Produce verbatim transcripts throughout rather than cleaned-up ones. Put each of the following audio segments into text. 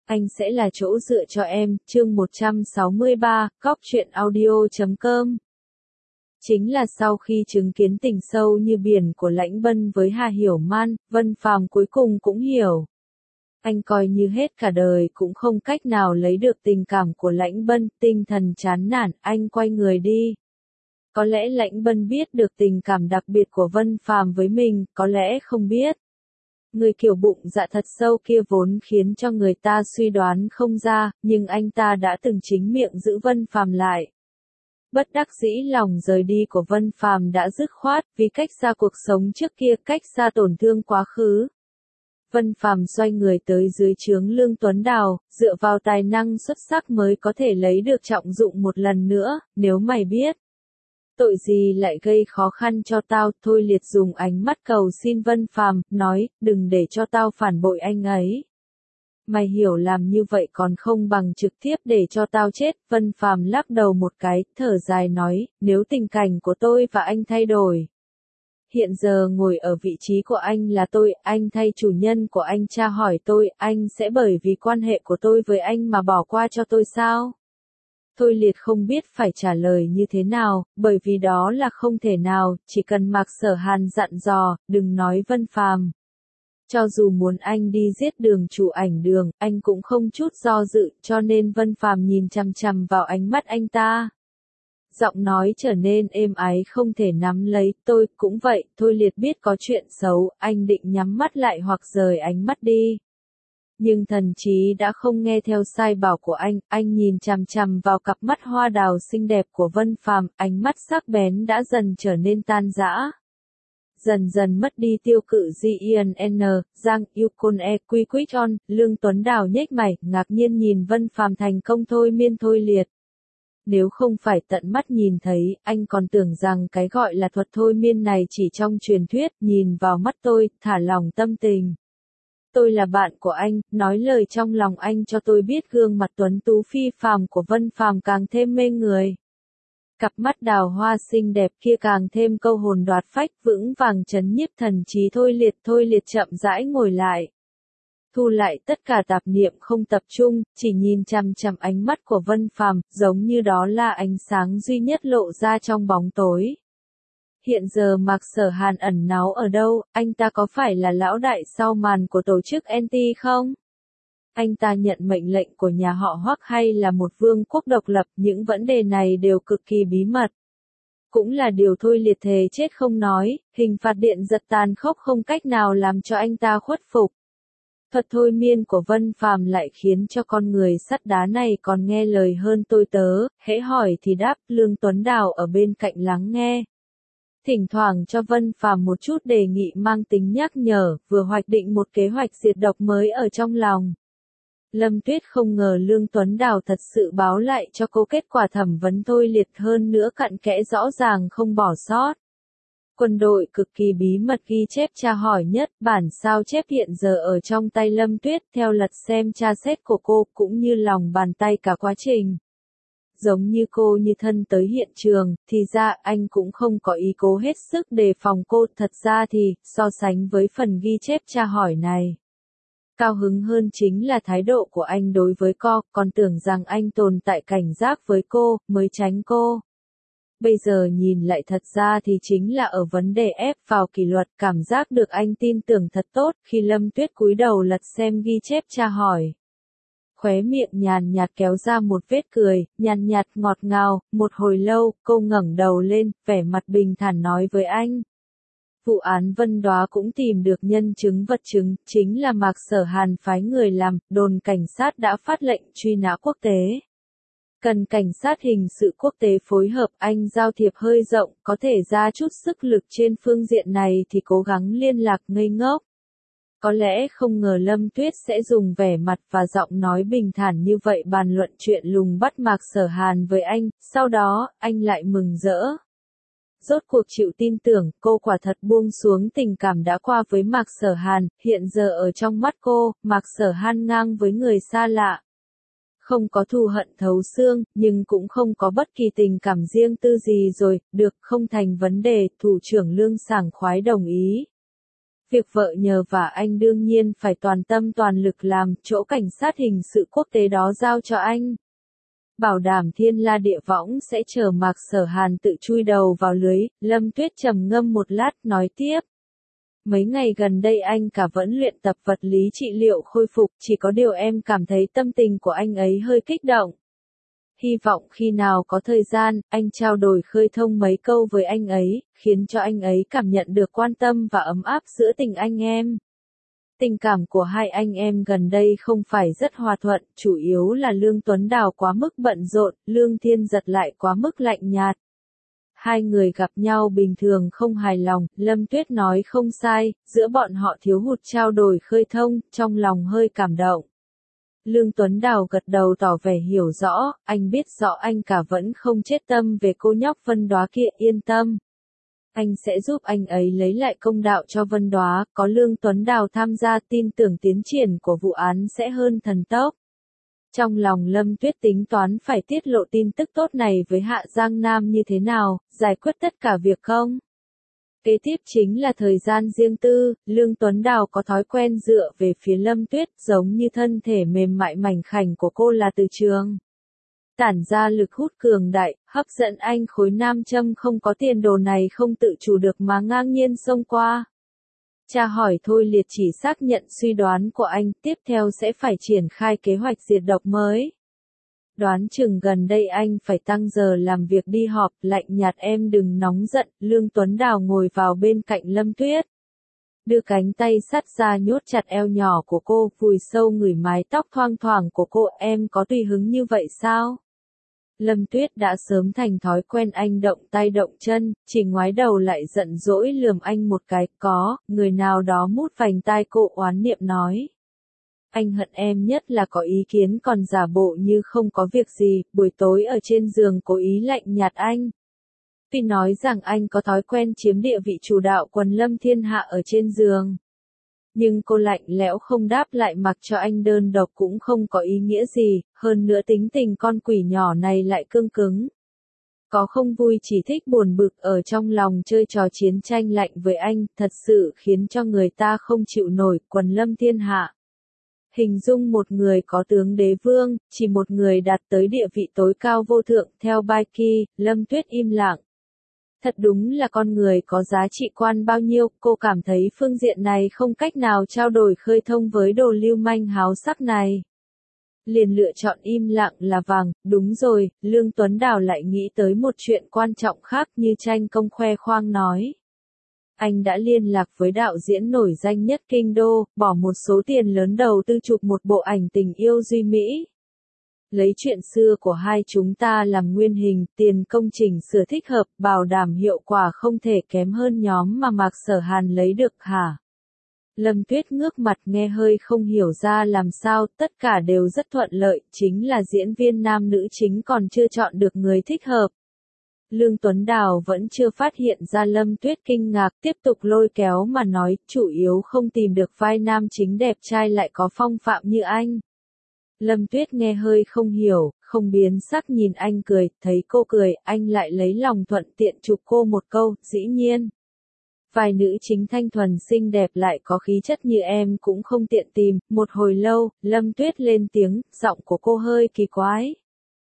Anh sẽ là chỗ dựa cho em, chương một trăm sáu mươi ba, góc truyện audio chấm com. Chính là sau khi chứng kiến tình sâu như biển của Lãnh Bân với Hà Hiểu Man, Vân Phàm cuối cùng cũng hiểu. Anh coi như hết cả đời cũng không cách nào lấy được tình cảm của Lãnh Bân, tinh thần chán nản, anh quay người đi. Có lẽ Lãnh Bân biết được tình cảm đặc biệt của Vân Phàm với mình, có lẽ không biết. Người kiểu bụng dạ thật sâu kia vốn khiến cho người ta suy đoán không ra, nhưng anh ta đã từng chính miệng giữ Vân Phàm lại. Bất đắc dĩ lòng rời đi của Vân Phàm đã dứt khoát, vì cách xa cuộc sống trước kia, cách xa tổn thương quá khứ. Vân Phàm xoay người tới dưới trướng Lương Tuấn Đào, dựa vào tài năng xuất sắc mới có thể lấy được trọng dụng một lần nữa, nếu mày biết. Tội gì lại gây khó khăn cho tao, Thôi Liệt dùng ánh mắt cầu xin Vân Phàm, nói, đừng để cho tao phản bội anh ấy. Mày hiểu làm như vậy còn không bằng trực tiếp để cho tao chết, Vân Phàm lắc đầu một cái, thở dài nói, nếu tình cảnh của tôi và anh thay đổi. Hiện giờ ngồi ở vị trí của anh là tôi, anh thay chủ nhân của anh tra hỏi tôi, anh sẽ bởi vì quan hệ của tôi với anh mà bỏ qua cho tôi sao? Thôi Liệt không biết phải trả lời như thế nào, bởi vì đó là không thể nào, chỉ cần Mạc Sở Hàn dặn dò, đừng nói Vân Phàm. Cho dù muốn anh đi giết Đường chủ ảnh Đường, anh cũng không chút do dự, cho nên Vân Phàm nhìn chằm chằm vào ánh mắt anh ta. Giọng nói trở nên êm ái không thể nắm lấy, tôi cũng vậy, Thôi Liệt biết có chuyện xấu, anh định nhắm mắt lại hoặc rời ánh mắt đi. Nhưng thần trí đã không nghe theo sai bảo của anh, anh nhìn chằm chằm vào cặp mắt hoa đào xinh đẹp của Vân Phàm, ánh mắt sắc bén đã dần trở nên tan rã. Dần dần mất đi tiêu cự G I N N, Giang Yukon E Quy Quýt On, Lương Tuấn Đào nhếch mày, ngạc nhiên nhìn Vân Phàm thành công thôi miên Thôi Liệt. Nếu không phải tận mắt nhìn thấy, anh còn tưởng rằng cái gọi là thuật thôi miên này chỉ trong truyền thuyết, nhìn vào mắt tôi, thả lòng tâm tình. Tôi là bạn của anh, nói lời trong lòng anh cho tôi biết gương mặt tuấn tú phi phàm của Vân Phàm càng thêm mê người. Cặp mắt đào hoa xinh đẹp kia càng thêm câu hồn đoạt phách vững vàng chấn nhiếp thần trí Thôi Liệt. Thôi Liệt chậm rãi ngồi lại. Thu lại tất cả tạp niệm không tập trung, chỉ nhìn chằm chằm ánh mắt của Vân Phàm, giống như đó là ánh sáng duy nhất lộ ra trong bóng tối. Hiện giờ Mạc Sở Hàn ẩn náu ở đâu, anh ta có phải là lão đại sau màn của tổ chức en tê không? Anh ta nhận mệnh lệnh của nhà họ Hoắc hay là một vương quốc độc lập, những vấn đề này đều cực kỳ bí mật. Cũng là điều Thôi Liệt thề chết không nói, hình phạt điện giật tàn khốc không cách nào làm cho anh ta khuất phục. Thuật thôi miên của Vân Phàm lại khiến cho con người sắt đá này còn nghe lời hơn tôi tớ, hễ hỏi thì đáp, Lương Tuấn Đào ở bên cạnh lắng nghe. Thỉnh thoảng cho Vân Phàm một chút đề nghị mang tính nhắc nhở, vừa hoạch định một kế hoạch diệt độc mới ở trong lòng. Lâm Tuyết không ngờ Lương Tuấn Đào thật sự báo lại cho cô kết quả thẩm vấn Thôi Liệt, hơn nữa cặn kẽ rõ ràng không bỏ sót. Quân đội cực kỳ bí mật ghi chép tra hỏi nhất, bản sao chép hiện giờ ở trong tay Lâm Tuyết, theo lật xem tra xét của cô cũng như lòng bàn tay cả quá trình. Giống như cô như thân tới hiện trường, thì ra anh cũng không có ý cố hết sức đề phòng cô, thật ra thì, so sánh với phần ghi chép tra hỏi này. Cao hứng hơn chính là thái độ của anh đối với cô, còn tưởng rằng anh tồn tại cảnh giác với cô, mới tránh cô. Bây giờ nhìn lại thật ra thì chính là ở vấn đề ép vào kỷ luật, cảm giác được anh tin tưởng thật tốt, khi Lâm Tuyết cúi đầu lật xem ghi chép tra hỏi. Khóe miệng nhàn nhạt kéo ra một vết cười, nhàn nhạt ngọt ngào, một hồi lâu, cô ngẩng đầu lên, vẻ mặt bình thản nói với anh. Vụ án Vân Đóa cũng tìm được nhân chứng vật chứng, chính là Mạc Sở Hàn phái người làm, đồn cảnh sát đã phát lệnh truy nã quốc tế. Cần cảnh sát hình sự quốc tế phối hợp, anh giao thiệp hơi rộng, có thể ra chút sức lực trên phương diện này thì cố gắng liên lạc ngây ngốc. Có lẽ không ngờ Lâm Tuyết sẽ dùng vẻ mặt và giọng nói bình thản như vậy bàn luận chuyện lùng bắt Mạc Sở Hàn với anh, sau đó, anh lại mừng rỡ. Rốt cuộc chịu tin tưởng, cô quả thật buông xuống tình cảm đã qua với Mạc Sở Hàn, hiện giờ ở trong mắt cô, Mạc Sở Hàn ngang với người xa lạ. Không có thù hận thấu xương, nhưng cũng không có bất kỳ tình cảm riêng tư gì rồi, được, không thành vấn đề, thủ trưởng Lương sảng khoái đồng ý. Việc vợ nhờ và anh đương nhiên phải toàn tâm toàn lực làm, chỗ cảnh sát hình sự quốc tế đó giao cho anh. Bảo đảm thiên la địa võng sẽ chờ Mạc Sở Hàn tự chui đầu vào lưới, Lâm Tuyết trầm ngâm một lát nói tiếp. Mấy ngày gần đây anh cả vẫn luyện tập vật lý trị liệu khôi phục, chỉ có điều em cảm thấy tâm tình của anh ấy hơi kích động. Hy vọng khi nào có thời gian, anh trao đổi khơi thông mấy câu với anh ấy, khiến cho anh ấy cảm nhận được quan tâm và ấm áp giữa tình anh em. Tình cảm của hai anh em gần đây không phải rất hòa thuận, chủ yếu là Lương Tuấn Đào quá mức bận rộn, Lương Thiên Giật lại quá mức lạnh nhạt. Hai người gặp nhau bình thường không hài lòng, Lâm Tuyết nói không sai, giữa bọn họ thiếu hụt trao đổi khơi thông, trong lòng hơi cảm động. Lương Tuấn Đào gật đầu tỏ vẻ hiểu rõ, anh biết rõ anh cả vẫn không chết tâm về cô nhóc Vân Đóa kia, yên tâm. Anh sẽ giúp anh ấy lấy lại công đạo cho Vân Đóa, có Lương Tuấn Đào tham gia tin tưởng tiến triển của vụ án sẽ hơn thần tốc. Trong lòng Lâm Tuyết tính toán phải tiết lộ tin tức tốt này với Hạ Giang Nam như thế nào, giải quyết tất cả việc không? Kế tiếp chính là thời gian riêng tư, Lương Tuấn Đào có thói quen dựa về phía Lâm Tuyết giống như thân thể mềm mại mảnh khảnh của cô là từ trường. Tản ra lực hút cường đại, hấp dẫn anh khối nam châm không có tiền đồ này không tự chủ được mà ngang nhiên xông qua. Cha hỏi Thôi Liệt chỉ xác nhận suy đoán của anh, tiếp theo sẽ phải triển khai kế hoạch diệt độc mới. Đoán chừng gần đây anh phải tăng giờ làm việc đi họp, lạnh nhạt em đừng nóng giận, Lương Tuấn Đào ngồi vào bên cạnh Lâm Tuyết. Đưa cánh tay sắt ra nhốt chặt eo nhỏ của cô, vùi sâu ngửi mái tóc thoang thoảng của cô, em có tùy hứng như vậy sao? Lâm Tuyết đã sớm thành thói quen anh động tay động chân, chỉ ngoái đầu lại giận dỗi lườm anh một cái, có, người nào đó mút vành tai cô oán niệm nói. Anh hận em nhất là có ý kiến còn giả bộ như không có việc gì, buổi tối ở trên giường cố ý lạnh nhạt anh. Vì nói rằng anh có thói quen chiếm địa vị chủ đạo quần lâm thiên hạ ở trên giường. Nhưng cô lạnh lẽo không đáp lại mặc cho anh đơn độc cũng không có ý nghĩa gì, hơn nữa tính tình con quỷ nhỏ này lại cương cứng. Có không vui chỉ thích buồn bực ở trong lòng chơi trò chiến tranh lạnh với anh, thật sự khiến cho người ta không chịu nổi, quần lâm thiên hạ. Hình dung một người có tướng đế vương, chỉ một người đạt tới địa vị tối cao vô thượng, theo Bai Ki, Lâm Tuyết im lặng. Thật đúng là con người có giá trị quan bao nhiêu, cô cảm thấy phương diện này không cách nào trao đổi khơi thông với đồ lưu manh háo sắc này. Liền lựa chọn im lặng là vàng, đúng rồi, Lương Tuấn Đào lại nghĩ tới một chuyện quan trọng khác như tranh công khoe khoang nói. Anh đã liên lạc với đạo diễn nổi danh nhất kinh đô, bỏ một số tiền lớn đầu tư chụp một bộ ảnh tình yêu duy mỹ. Lấy chuyện xưa của hai chúng ta làm nguyên hình, tiền công trình sửa thích hợp, bảo đảm hiệu quả không thể kém hơn nhóm mà Mạc Sở Hàn lấy được hả? Lâm Tuyết ngước mặt nghe hơi không hiểu ra làm sao, tất cả đều rất thuận lợi, chính là diễn viên nam nữ chính còn chưa chọn được người thích hợp. Lương Tuấn Đào vẫn chưa phát hiện ra Lâm Tuyết kinh ngạc, tiếp tục lôi kéo mà nói, chủ yếu không tìm được vai nam chính đẹp trai lại có phong phạm như anh. Lâm Tuyết nghe hơi không hiểu, không biến sắc nhìn anh cười, thấy cô cười, anh lại lấy lòng thuận tiện chụp cô một câu, dĩ nhiên. Vài nữ chính thanh thuần xinh đẹp lại có khí chất như em cũng không tiện tìm, một hồi lâu, Lâm Tuyết lên tiếng, giọng của cô hơi kỳ quái.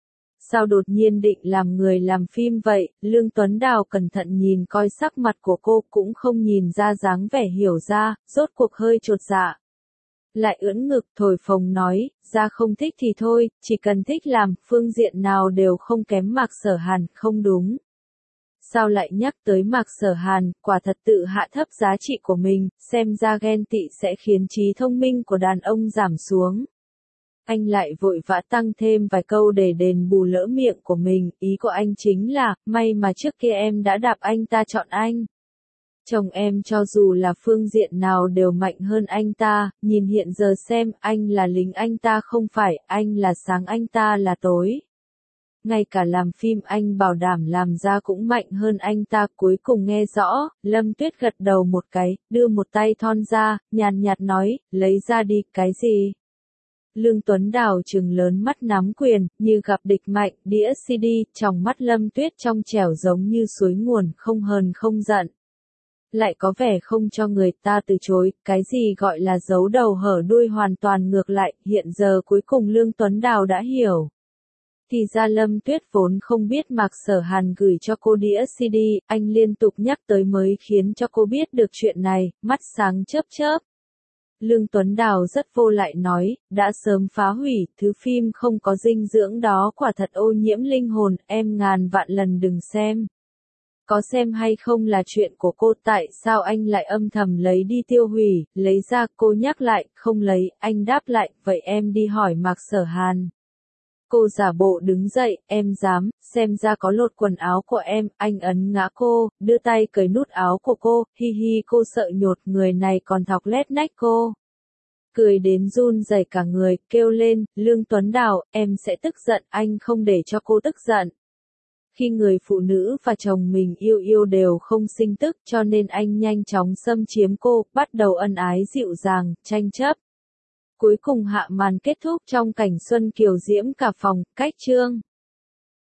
Sao đột nhiên định làm người làm phim vậy, Lương Tuấn Đào cẩn thận nhìn coi sắc mặt của cô cũng không nhìn ra dáng vẻ hiểu ra, rốt cuộc hơi chột dạ. Lại ưỡn ngực thổi phồng nói, ra không thích thì thôi, chỉ cần thích làm, phương diện nào đều không kém Mạc Sở Hàn, không đúng. Sao lại nhắc tới Mạc Sở Hàn, quả thật tự hạ thấp giá trị của mình, xem ra ghen tị sẽ khiến trí thông minh của đàn ông giảm xuống. Anh lại vội vã tăng thêm vài câu để đền bù lỡ miệng của mình, ý của anh chính là, may mà trước kia em đã đạp anh ta chọn anh. Chồng em cho dù là phương diện nào đều mạnh hơn anh ta, nhìn hiện giờ xem, anh là lính anh ta không phải, anh là sáng anh ta là tối. Ngay cả làm phim anh bảo đảm làm ra cũng mạnh hơn anh ta, cuối cùng nghe rõ, Lâm Tuyết gật đầu một cái, đưa một tay thon ra, nhàn nhạt nói, lấy ra đi, cái gì? Lương Tuấn Đào trừng lớn mắt nắm quyền, như gặp địch mạnh, đĩa xê đê, trong mắt Lâm Tuyết trong trẻo giống như suối nguồn, không hờn không giận. lại có vẻ không cho người ta từ chối, cái gì gọi là giấu đầu hở đuôi hoàn toàn ngược lại, hiện giờ cuối cùng Lương Tuấn Đào đã hiểu. Thì ra Lâm Tuyết vốn không biết Mạc Sở Hàn gửi cho cô đĩa xê đê, anh liên tục nhắc tới mới khiến cho cô biết được chuyện này, mắt sáng chớp chớp. Lương Tuấn Đào rất vô lại nói, đã sớm phá hủy, thứ phim không có dinh dưỡng đó quả thật ô nhiễm linh hồn, em ngàn vạn lần đừng xem. Có xem hay không là chuyện của cô, tại sao anh lại âm thầm lấy đi tiêu hủy, lấy ra, cô nhắc lại, không lấy, anh đáp lại, vậy em đi hỏi Mạc Sở Hàn. Cô giả bộ đứng dậy, em dám, xem ra có lột quần áo của em, anh ấn ngã cô, đưa tay cởi nút áo của cô, hi hi cô sợ nhột, người này còn thọc lét nách cô. Cười đến run rẩy cả người, kêu lên, Lương Tuấn Đào, em sẽ tức giận, anh không để cho cô tức giận. Khi người phụ nữ và chồng mình yêu yêu đều không sinh tức cho nên anh nhanh chóng xâm chiếm cô, bắt đầu ân ái dịu dàng, tranh chấp. Cuối cùng hạ màn kết thúc trong cảnh Xuân Kiều diễm cả phòng, cách chương.